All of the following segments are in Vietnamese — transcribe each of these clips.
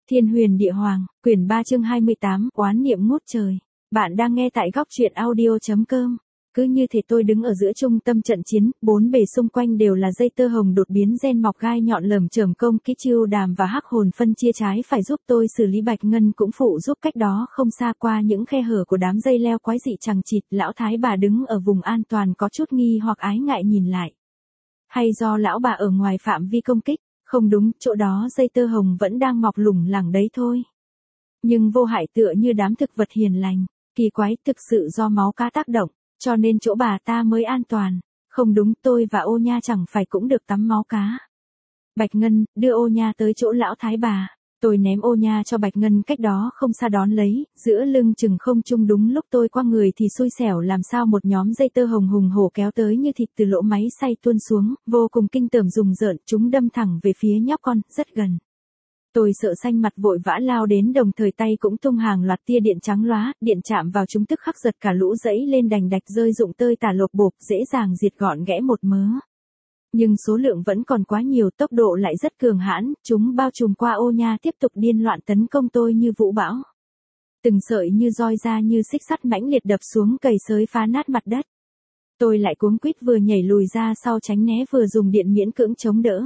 Thiên Huyền Địa Hoàng, quyển 3 chương 28, oán niệm ngút trời. Bạn đang nghe tại góc truyện audio.com. Cứ như thể tôi đứng ở giữa trung tâm trận chiến, bốn bề xung quanh đều là dây tơ hồng đột biến gen mọc gai nhọn lởm chởm công kích Chiêu Đàm và Hắc Hồn phân chia trái phải giúp tôi xử lý. Bạch Ngân cũng phụ giúp cách đó không xa qua những khe hở của đám dây leo quái dị chằng chịt. Lão thái bà đứng ở vùng an toàn có chút nghi hoặc ái ngại nhìn lại. Hay do lão bà ở ngoài phạm vi công kích? Không đúng, chỗ đó dây tơ hồng vẫn đang mọc lủng lẳng đấy thôi. Nhưng vô hại tựa như đám thực vật hiền lành. Kỳ quái, thực sự do máu cá tác động, cho nên chỗ bà ta mới an toàn. Không đúng, tôi và Ô Nha chẳng phải cũng được tắm máu cá. Bạch Ngân, đưa Ô Nha tới chỗ lão thái bà. Tôi ném Ô Nha cho Bạch Ngân cách đó không xa đón lấy, giữa lưng chừng không trung. Đúng lúc tôi qua người thì xui xẻo làm sao một nhóm dây tơ hồng hùng hổ kéo tới như thịt từ lỗ máy xay tuôn xuống, vô cùng kinh tởm rùng rợn, chúng đâm thẳng về phía nhóc con, rất gần. Tôi sợ xanh mặt vội vã lao đến, đồng thời tay cũng tung hàng loạt tia điện trắng lóa, điện chạm vào chúng tức khắc giật cả lũ dẫy lên đành đạch rơi rụng tơi tả lộp bộp, dễ dàng diệt gọn ghẽ một mớ. Nhưng số lượng vẫn còn quá nhiều, tốc độ lại rất cường hãn, chúng bao trùm qua Ô Nha tiếp tục điên loạn tấn công tôi như vũ bão. Từng sợi như roi ra như xích sắt mãnh liệt đập xuống, cầy xới phá nát mặt đất. Tôi lại cuống quýt vừa nhảy lùi ra sau tránh né vừa dùng điện miễn cưỡng chống đỡ.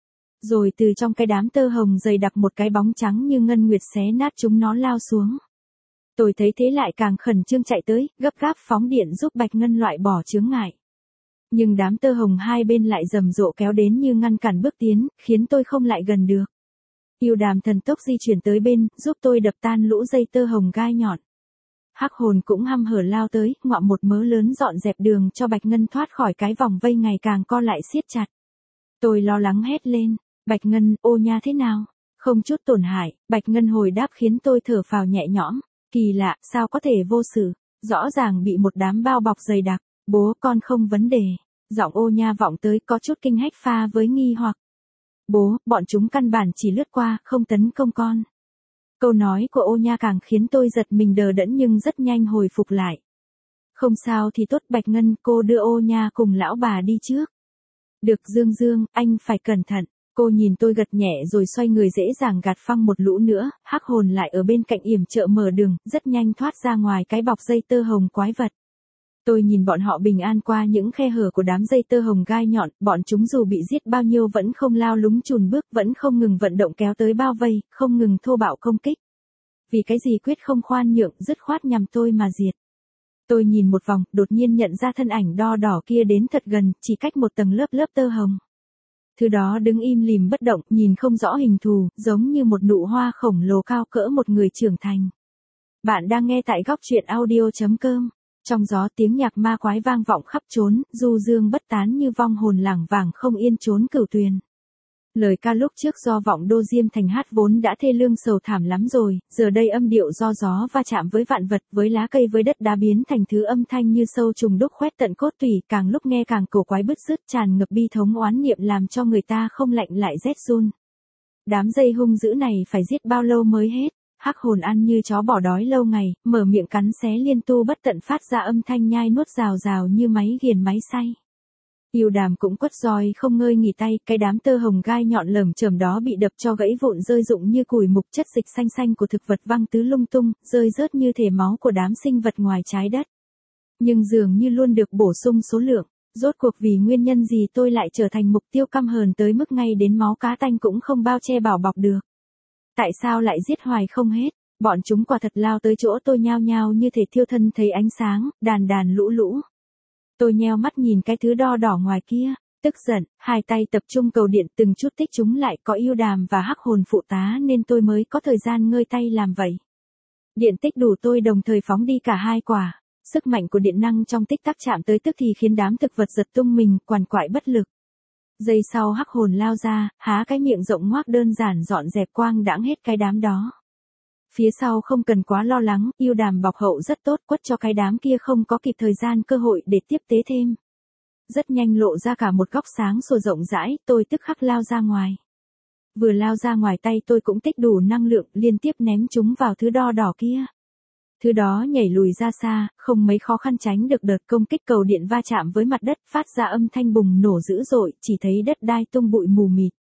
Rồi từ trong cái đám tơ hồng dày đặc một cái bóng trắng như ngân nguyệt xé nát chúng nó lao xuống. Tôi thấy thế lại càng khẩn trương chạy tới, gấp gáp phóng điện giúp Bạch Ngân loại bỏ chướng ngại. Nhưng đám tơ hồng hai bên lại rầm rộ kéo đến như ngăn cản bước tiến, khiến tôi không lại gần được. Yêu Đàm thần tốc di chuyển tới bên, giúp tôi đập tan lũ dây tơ hồng gai nhọn. Hắc Hồn cũng hăm hở lao tới, ngoạm một mớ lớn dọn dẹp đường cho Bạch Ngân thoát khỏi cái vòng vây ngày càng co lại siết chặt. Tôi lo lắng hét lên, Bạch Ngân, Ô Nha thế nào? Không chút tổn hại. Bạch Ngân hồi đáp khiến tôi thở phào nhẹ nhõm. Kỳ lạ, sao có thể vô sự? Rõ ràng bị một đám bao bọc dày đặc. Bố, con không vấn đề. Giọng Ô Nha vọng tới có chút kinh hách pha với nghi hoặc. Bố, bọn chúng căn bản chỉ lướt qua, không tấn công con. Câu nói của Ô Nha càng khiến tôi giật mình đờ đẫn nhưng rất nhanh hồi phục lại. Không sao thì tốt. Bạch Ngân, cô đưa Ô Nha cùng lão bà đi trước. Được. Dương, anh phải cẩn thận. Cô nhìn tôi gật nhẹ rồi xoay người dễ dàng gạt phăng một lũ nữa. Hắc Hồn lại ở bên cạnh yểm trợ mở đường, rất nhanh thoát ra ngoài cái bọc dây tơ hồng quái vật. Tôi nhìn bọn họ bình an qua những khe hở của đám dây tơ hồng gai nhọn, bọn chúng dù bị giết bao nhiêu vẫn không lao lúng chùn bước, vẫn không ngừng vận động kéo tới bao vây, không ngừng thô bạo công kích. Vì cái gì quyết không khoan nhượng, dứt khoát nhằm tôi mà diệt. Tôi nhìn một vòng, đột nhiên nhận ra thân ảnh đo đỏ kia đến thật gần, chỉ cách một tầng lớp tơ hồng. Thứ đó đứng im lìm bất động, nhìn không rõ hình thù, giống như một nụ hoa khổng lồ cao cỡ một người trưởng thành. Bạn đang nghe tại góc truyện audio.com. Trong gió tiếng nhạc ma quái vang vọng khắp trốn, du dương bất tán như vong hồn lảng vảng không yên trốn cửu tuyền. Lời ca lúc trước do Vọng Đô Diêm Thành hát vốn đã thê lương sầu thảm lắm rồi, giờ đây âm điệu do gió va chạm với vạn vật, với lá cây với đất đá biến thành thứ âm thanh như sâu trùng đúc khoét tận cốt tủy, càng lúc nghe càng cổ quái bứt rứt, tràn ngập bi thống oán niệm làm cho người ta không lạnh lại rét run. Đám dây hung dữ này phải giết bao lâu mới hết? Hắc Hồn ăn như chó bỏ đói lâu ngày, mở miệng cắn xé liên tu bất tận phát ra âm thanh nhai nuốt rào rào như máy nghiền máy xay. Yêu Đàm cũng quất roi không ngơi nghỉ tay, cái đám tơ hồng gai nhọn lởm chởm đó bị đập cho gãy vụn rơi rụng như củi mục, chất dịch xanh xanh của thực vật văng tứ lung tung, rơi rớt như thể máu của đám sinh vật ngoài trái đất. Nhưng dường như luôn được bổ sung số lượng, rốt cuộc vì nguyên nhân gì tôi lại trở thành mục tiêu căm hờn tới mức ngay đến máu cá tanh cũng không bao che bảo bọc được. Tại sao lại giết hoài không hết? Bọn chúng quả thật lao tới chỗ tôi nhao nhao như thể thiêu thân thấy ánh sáng, đàn đàn lũ lũ. Tôi nheo mắt nhìn cái thứ đo đỏ ngoài kia, tức giận, hai tay tập trung cầu điện từng chút tích chúng lại, có Yêu Đàm và Hắc Hồn phụ tá nên tôi mới có thời gian ngơi tay làm vậy. Điện tích đủ tôi đồng thời phóng đi cả hai quả, sức mạnh của điện năng trong tích tắc chạm tới tức thì khiến đám thực vật giật tung mình, quằn quại bất lực. Giây sau Hắc Hồn lao ra, há cái miệng rộng ngoác đơn giản dọn dẹp quang đãng hết cái đám đó. Phía sau không cần quá lo lắng, Yêu Đàm bọc hậu rất tốt, quất cho cái đám kia không có kịp thời gian cơ hội để tiếp tế thêm. Rất nhanh lộ ra cả một góc sáng sủa rộng rãi, tôi tức khắc lao ra ngoài. Vừa lao ra ngoài tay tôi cũng tích đủ năng lượng, liên tiếp ném chúng vào thứ đo đỏ kia. Thứ đó nhảy lùi ra xa, không mấy khó khăn tránh được đợt công kích, cầu điện va chạm với mặt đất, phát ra âm thanh bùng nổ dữ dội, chỉ thấy đất đai tung bụi mù mịt.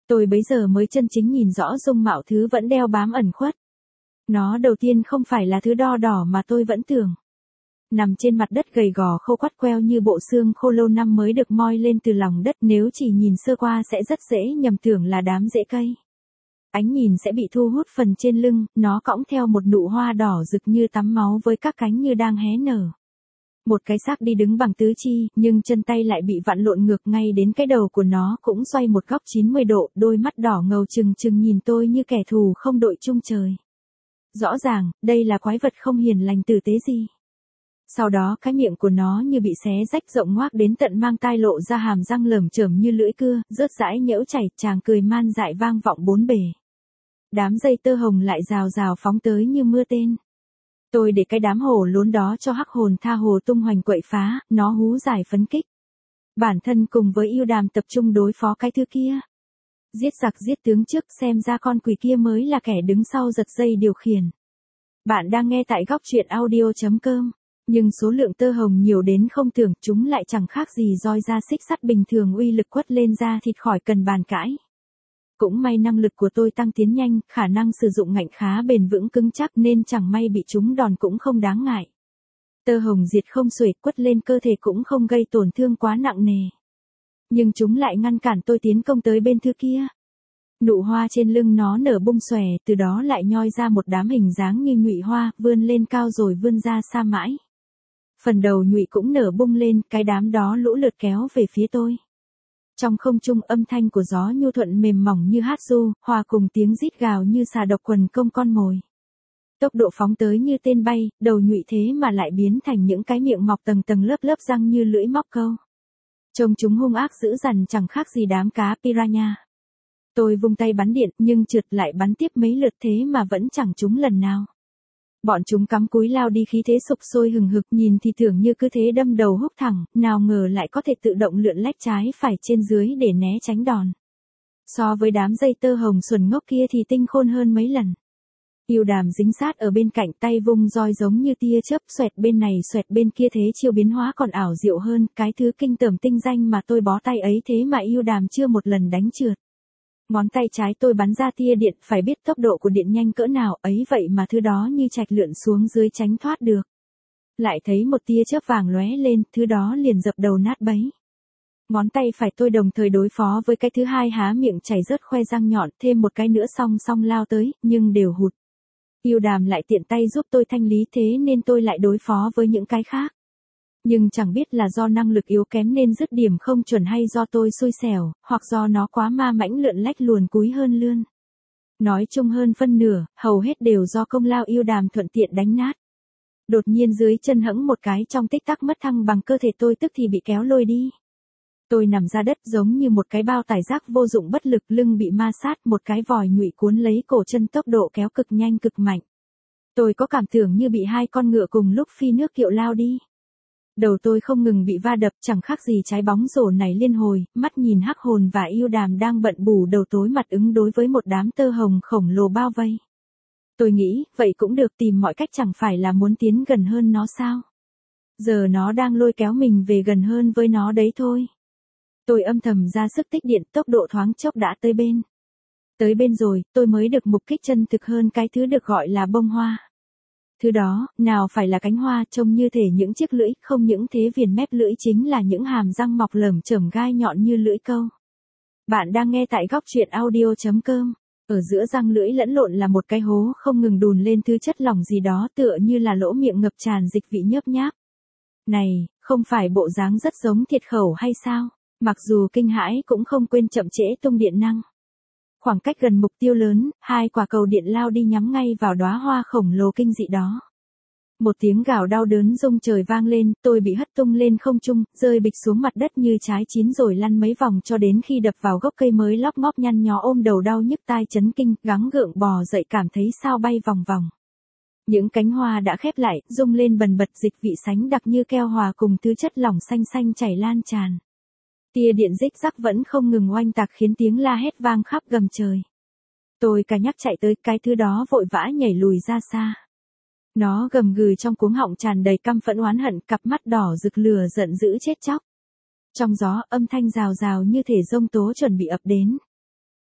Tôi bấy giờ mới chân chính nhìn rõ dung mạo thứ vẫn đeo bám ẩn khuất. Nó đầu tiên không phải là thứ đo đỏ mà tôi vẫn tưởng. Nằm trên mặt đất gầy gò khô quắt queo như bộ xương khô lâu năm mới được moi lên từ lòng đất, nếu chỉ nhìn sơ qua sẽ rất dễ nhầm tưởng là đám rễ cây. Ánh nhìn sẽ bị thu hút phần trên lưng, nó cõng theo một nụ hoa đỏ rực như tắm máu với các cánh như đang hé nở. Một cái xác đi đứng bằng tứ chi, nhưng chân tay lại bị vặn lộn ngược, ngay đến cái đầu của nó cũng xoay một góc 90 độ, đôi mắt đỏ ngầu trừng trừng nhìn tôi như kẻ thù không đội chung trời. Rõ ràng, đây là quái vật không hiền lành tử tế gì. Sau đó cái miệng của nó như bị xé rách rộng ngoác đến tận mang tai, lộ ra hàm răng lởm chởm như lưỡi cưa, rớt rãi nhễu chảy, chàng cười man dại vang vọng bốn bề. Đám dây tơ hồng lại rào rào phóng tới như mưa tên. Tôi để cái đám hổ lốn đó cho hắc hồn tha hồ tung hoành quậy phá, nó hú giải phấn kích. Bản thân cùng với yêu đàm tập trung đối phó cái thứ kia. Giết giặc giết tướng trước, xem ra con quỷ kia mới là kẻ đứng sau giật dây điều khiển. Bạn đang nghe tại góc truyện audio.com. Nhưng số lượng tơ hồng nhiều đến không tưởng, chúng lại chẳng khác gì roi da xích sắt bình thường, uy lực quất lên da thịt khỏi cần bàn cãi. Cũng may năng lực của tôi tăng tiến nhanh, khả năng sử dụng ngạnh khá bền vững cứng chắc nên chẳng may bị chúng đòn cũng không đáng ngại. Tơ hồng diệt không xuể, quất lên cơ thể cũng không gây tổn thương quá nặng nề. Nhưng chúng lại ngăn cản tôi tiến công tới bên thứ kia. Nụ hoa trên lưng nó nở bung xòe, từ đó lại nhoi ra một đám hình dáng như nhụy hoa, vươn lên cao rồi vươn ra xa mãi. Phần đầu nhụy cũng nở bung lên, cái đám đó lũ lượt kéo về phía tôi. Trong không trung, âm thanh của gió nhu thuận mềm mỏng như hát ru, hòa cùng tiếng rít gào như xà độc quần công con mồi. Tốc độ phóng tới như tên bay, đầu nhụy thế mà lại biến thành những cái miệng mọc tầng tầng lớp lớp răng như lưỡi móc câu. Trông chúng hung ác dữ dằn chẳng khác gì đám cá piranha. Tôi vung tay bắn điện, nhưng trượt lại bắn tiếp mấy lượt thế mà vẫn chẳng trúng lần nào. Bọn chúng cắm cúi lao đi, khí thế sục sôi hừng hực, nhìn thì tưởng như cứ thế đâm đầu húc thẳng, nào ngờ lại có thể tự động lượn lách trái phải trên dưới để né tránh đòn. So với đám dây tơ hồng xuẩn ngốc kia thì tinh khôn hơn mấy lần. Yêu đàm dính sát ở bên cạnh, tay vung roi giống như tia chớp, xoẹt bên này xoẹt bên kia, thế chiêu biến hóa còn ảo diệu hơn, cái thứ kinh tởm tinh danh mà tôi bó tay ấy thế mà yêu đàm chưa một lần đánh trượt. Ngón tay trái tôi bắn ra tia điện, phải biết tốc độ của điện nhanh cỡ nào ấy, vậy mà thứ đó như trạch lượn xuống dưới tránh thoát được. Lại thấy một tia chớp vàng lóe lên, thứ đó liền dập đầu nát bấy. Ngón tay phải tôi đồng thời đối phó với cái thứ hai, há miệng chảy rớt khoe răng nhọn, thêm một cái nữa song song lao tới, nhưng đều hụt. Yêu đàm lại tiện tay giúp tôi thanh lý, thế nên tôi lại đối phó với những cái khác. Nhưng chẳng biết là do năng lực yếu kém nên dứt điểm không chuẩn, hay do tôi xui xẻo, hoặc do nó quá ma mãnh lượn lách luồn cúi hơn lươn. Nói chung hơn phân nửa, hầu hết đều do công lao yêu đàm thuận tiện đánh nát. Đột nhiên dưới chân hẫng một cái, trong tích tắc mất thăng bằng, cơ thể tôi tức thì bị kéo lôi đi. Tôi nằm ra đất giống như một cái bao tải rác vô dụng bất lực, lưng bị ma sát, một cái vòi nhụy cuốn lấy cổ chân, tốc độ kéo cực nhanh cực mạnh. Tôi có cảm tưởng như bị hai con ngựa cùng lúc phi nước kiệu lao đi. Đầu tôi không ngừng bị va đập, chẳng khác gì trái bóng rổ nảy liên hồi, mắt nhìn hắc hồn và yêu đàm đang bận bù đầu tối mặt ứng đối với một đám tơ hồng khổng lồ bao vây. Tôi nghĩ, vậy cũng được, tìm mọi cách chẳng phải là muốn tiến gần hơn nó sao? Giờ nó đang lôi kéo mình về gần hơn với nó đấy thôi. Tôi âm thầm ra sức tích điện, tốc độ thoáng chốc đã tới bên. Tới bên rồi, tôi mới được mục kích chân thực hơn cái thứ được gọi là bông hoa. Thứ đó, nào phải là cánh hoa, trông như thể những chiếc lưỡi, không những thế viền mép lưỡi chính là những hàm răng mọc lởm chởm gai nhọn như lưỡi câu. Bạn đang nghe tại góc truyện audio.com. Ở giữa răng lưỡi lẫn lộn là một cái hố không ngừng đùn lên thứ chất lỏng gì đó, tựa như là lỗ miệng ngập tràn dịch vị nhớp nháp. Này, không phải bộ dáng rất giống thiệt khẩu hay sao? Mặc dù kinh hãi cũng không quên chậm trễ tung điện năng. Khoảng cách gần mục tiêu lớn, hai quả cầu điện lao đi nhắm ngay vào đóa hoa khổng lồ kinh dị đó. Một tiếng gào đau đớn rung trời vang lên, tôi bị hất tung lên không trung, rơi bịch xuống mặt đất như trái chín rồi lăn mấy vòng cho đến khi đập vào gốc cây mới lóp ngóp nhăn nhó, ôm đầu đau nhức tai chấn kinh, gắng gượng bò dậy, cảm thấy sao bay vòng vòng. Những cánh hoa đã khép lại, rung lên bần bật, dịch vị sánh đặc như keo hòa cùng thứ chất lỏng xanh xanh chảy lan tràn. Tia điện rích rắc vẫn không ngừng oanh tạc khiến tiếng la hét vang khắp gầm trời. Tôi cả nhắc chạy tới, cái thứ đó vội vã nhảy lùi ra xa. Nó gầm gừ trong cuống họng tràn đầy căm phẫn oán hận, cặp mắt đỏ rực lửa giận dữ chết chóc. Trong gió, âm thanh rào rào như thể giông tố chuẩn bị ập đến.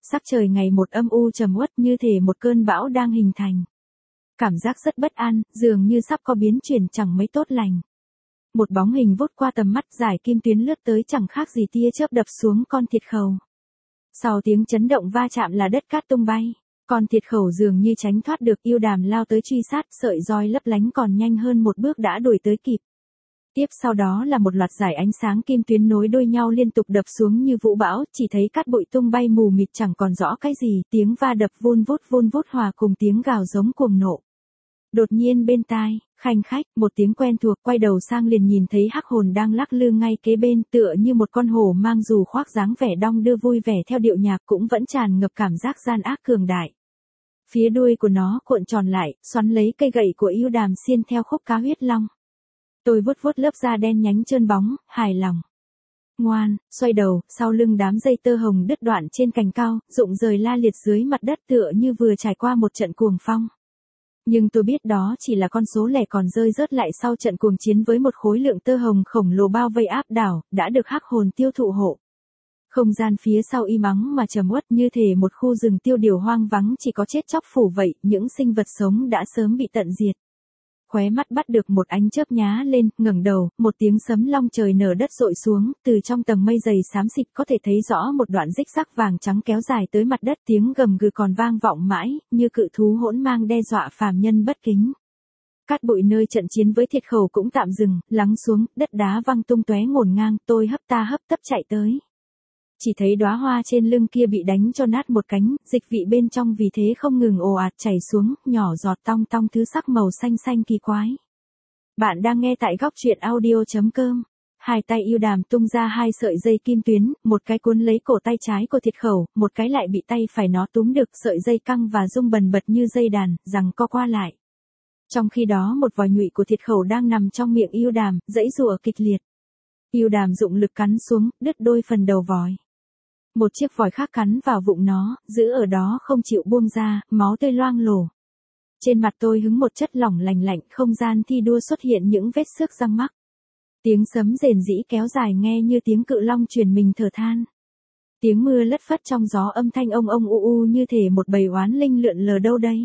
Sắc trời ngày một âm u trầm uất như thể một cơn bão đang hình thành. Cảm giác rất bất an, dường như sắp có biến chuyển chẳng mấy tốt lành. Một bóng hình vút qua tầm mắt, dải kim tuyến lướt tới chẳng khác gì tia chớp đập xuống con thiệt khẩu. Sau tiếng chấn động va chạm là đất cát tung bay. Con thiệt khẩu dường như tránh thoát được, Yêu Đàm lao tới truy sát, sợi roi lấp lánh còn nhanh hơn một bước đã đuổi tới kịp. Tiếp sau đó là một loạt dải ánh sáng kim tuyến nối đuôi nhau liên tục đập xuống như vũ bão, chỉ thấy cát bụi tung bay mù mịt chẳng còn rõ cái gì, tiếng va đập vun vút hòa cùng tiếng gào giống cuồng nộ. Đột nhiên bên tai, khanh khách, một tiếng quen thuộc, quay đầu sang liền nhìn thấy hắc hồn đang lắc lư ngay kế bên, tựa như một con hổ mang dù khoác dáng vẻ đong đưa vui vẻ theo điệu nhạc, cũng vẫn tràn ngập cảm giác gian ác cường đại. Phía đuôi của nó cuộn tròn lại, xoắn lấy cây gậy của Yêu Đàm xiên theo khúc cá huyết long. Tôi vuốt lớp da đen nhánh trơn bóng, hài lòng. Ngoan, xoay đầu, sau lưng đám dây tơ hồng đứt đoạn trên cành cao, rụng rời la liệt dưới mặt đất tựa như vừa trải qua một trận cuồng phong. Nhưng tôi biết đó chỉ là con số lẻ còn rơi rớt lại sau trận cuồng chiến với một khối lượng tơ hồng khổng lồ bao vây áp đảo, đã được hắc hồn tiêu thụ hộ. Không gian phía sau im ắng mà trầm uất như thể một khu rừng tiêu điều hoang vắng chỉ có chết chóc phủ vậy, những sinh vật sống đã sớm bị tận diệt. Khóe mắt bắt được một ánh chớp nhá lên, ngẩng đầu, một tiếng sấm long trời nở đất dội xuống, từ trong tầng mây dày xám xịt có thể thấy rõ một đoạn rích sắc vàng trắng kéo dài tới mặt đất, tiếng gầm gừ còn vang vọng mãi, như cự thú hỗn mang đe dọa phàm nhân bất kính. Cát bụi nơi trận chiến với thiệt khẩu cũng tạm dừng, lắng xuống, đất đá văng tung tóe ngổn ngang, tôi hấp tấp chạy tới. Chỉ thấy đóa hoa trên lưng kia bị đánh cho nát một cánh, dịch vị bên trong vì thế không ngừng ồ ạt chảy xuống, nhỏ giọt tong tong thứ sắc màu xanh xanh kỳ quái. Bạn đang nghe tại góc truyện audio.com. Hai tay Yêu Đàm tung ra hai sợi dây kim tuyến, một cái cuốn lấy cổ tay trái của thiệt khẩu, một cái lại bị tay phải nó túm được, sợi dây căng và rung bần bật như dây đàn, giằng co qua lại. Trong khi đó một vòi nhụy của thiệt khẩu đang nằm trong miệng Yêu Đàm, giãy giụa kịch liệt. Yêu Đàm dụng lực cắn xuống, đứt đôi phần đầu vòi. Một chiếc vòi khác cắn vào bụng nó, giữ ở đó không chịu buông ra, máu tươi loang lổ. Trên mặt tôi hứng một chất lỏng lành lạnh, không gian thi đua xuất hiện những vết xước răng mắc. Tiếng sấm rền rĩ kéo dài nghe như tiếng cự long truyền mình thở than. Tiếng mưa lất phất trong gió, âm thanh ông u như thể một bầy oán linh lượn lờ đâu đây.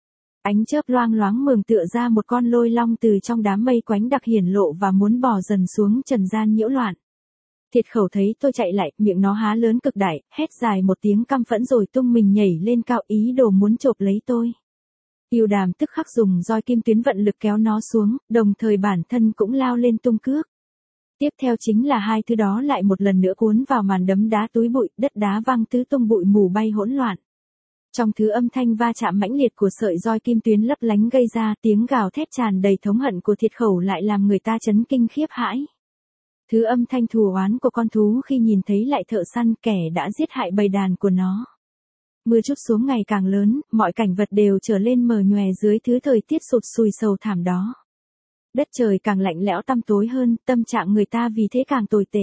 Ánh chớp loang loáng mường tựa ra một con lôi long từ trong đám mây quánh đặc hiển lộ và muốn bò dần xuống trần gian nhiễu loạn. Thiệt khẩu thấy tôi chạy lại, miệng nó há lớn cực đại, hét dài một tiếng căm phẫn rồi tung mình nhảy lên cao, ý đồ muốn chộp lấy tôi. Yêu Đàm tức khắc dùng roi kim tuyến vận lực kéo nó xuống, đồng thời bản thân cũng lao lên tung cước. Tiếp theo chính là hai thứ đó lại một lần nữa cuốn vào màn đấm đá túi bụi, đất đá văng tứ tung, bụi mù bay hỗn loạn. Trong thứ âm thanh va chạm mãnh liệt của sợi roi kim tuyến lấp lánh gây ra, tiếng gào thét tràn đầy thống hận của thiệt khẩu lại làm người ta chấn kinh khiếp hãi. Thứ âm thanh thù oán của con thú khi nhìn thấy lại thợ săn, kẻ đã giết hại bầy đàn của nó. Mưa trút xuống ngày càng lớn, mọi cảnh vật đều trở lên mờ nhòe dưới thứ thời tiết sụt sùi sầu thảm đó. Đất trời càng lạnh lẽo tăm tối hơn, tâm trạng người ta vì thế càng tồi tệ.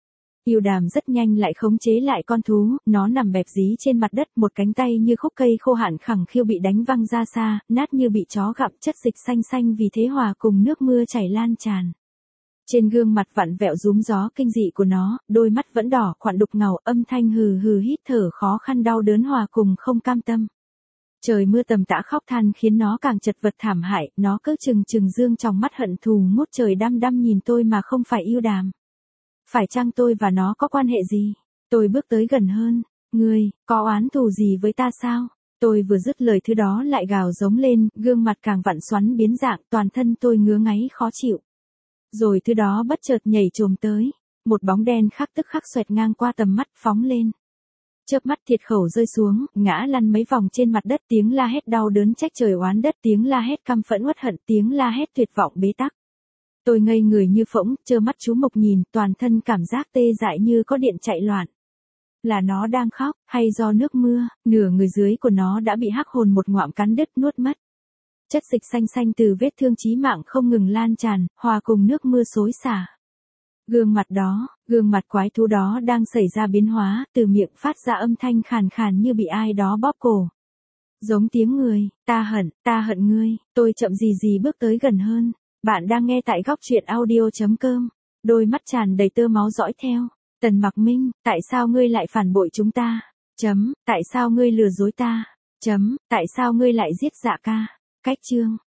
Yêu Đàm rất nhanh lại khống chế lại con thú, nó nằm bẹp dí trên mặt đất, một cánh tay như khúc cây khô hạn khẳng khiu bị đánh văng ra xa, nát như bị chó gặm, chất dịch xanh xanh vì thế hòa cùng nước mưa chảy lan tràn. Trên gương mặt vặn vẹo rúm gió kinh dị của nó, đôi mắt vẫn đỏ, khoản đục ngầu, âm thanh hừ hít thở khó khăn đau đớn hòa cùng không cam tâm. Trời mưa tầm tã khóc than khiến nó càng chật vật thảm hại, nó cứ trừng dương trong mắt hận thù ngút trời đăm nhìn tôi mà không phải Yêu Đàm. Phải chăng tôi và nó có quan hệ gì? Tôi bước tới gần hơn. Ngươi, có oán thù gì với ta sao? Tôi vừa dứt lời thứ đó lại gào giống lên, gương mặt càng vặn xoắn biến dạng, toàn thân tôi ngứa ngáy khó chịu. Rồi thứ đó bất chợt nhảy chồm tới. Một bóng đen khác tức khắc xoẹt ngang qua tầm mắt, phóng lên. Chớp mắt thiệt khẩu rơi xuống, ngã lăn mấy vòng trên mặt đất, tiếng la hét đau đớn trách trời oán đất, tiếng la hét căm phẫn uất hận, tiếng la hét tuyệt vọng bế tắc. Tôi ngây người như phỗng, trơ mắt chú mộc nhìn, toàn thân cảm giác tê dại như có điện chạy loạn. Là nó đang khóc, hay do nước mưa, nửa người dưới của nó đã bị hắc hồn một ngoạm cắn đứt nuốt mất. Chất dịch xanh xanh từ vết thương chí mạng không ngừng lan tràn, hòa cùng nước mưa xối xả. Gương mặt quái thú đó đang xảy ra biến hóa, từ miệng phát ra âm thanh khàn như bị ai đó bóp cổ. Giống tiếng người, ta hận ngươi, tôi chậm gì bước tới gần hơn. Bạn đang nghe tại góc truyện audio.com. Đôi mắt tràn đầy tơ máu dõi theo. Tần Mặc Minh, tại sao ngươi lại phản bội chúng ta? Tại sao ngươi lừa dối ta? Tại sao ngươi lại giết Dạ ca? Cách chương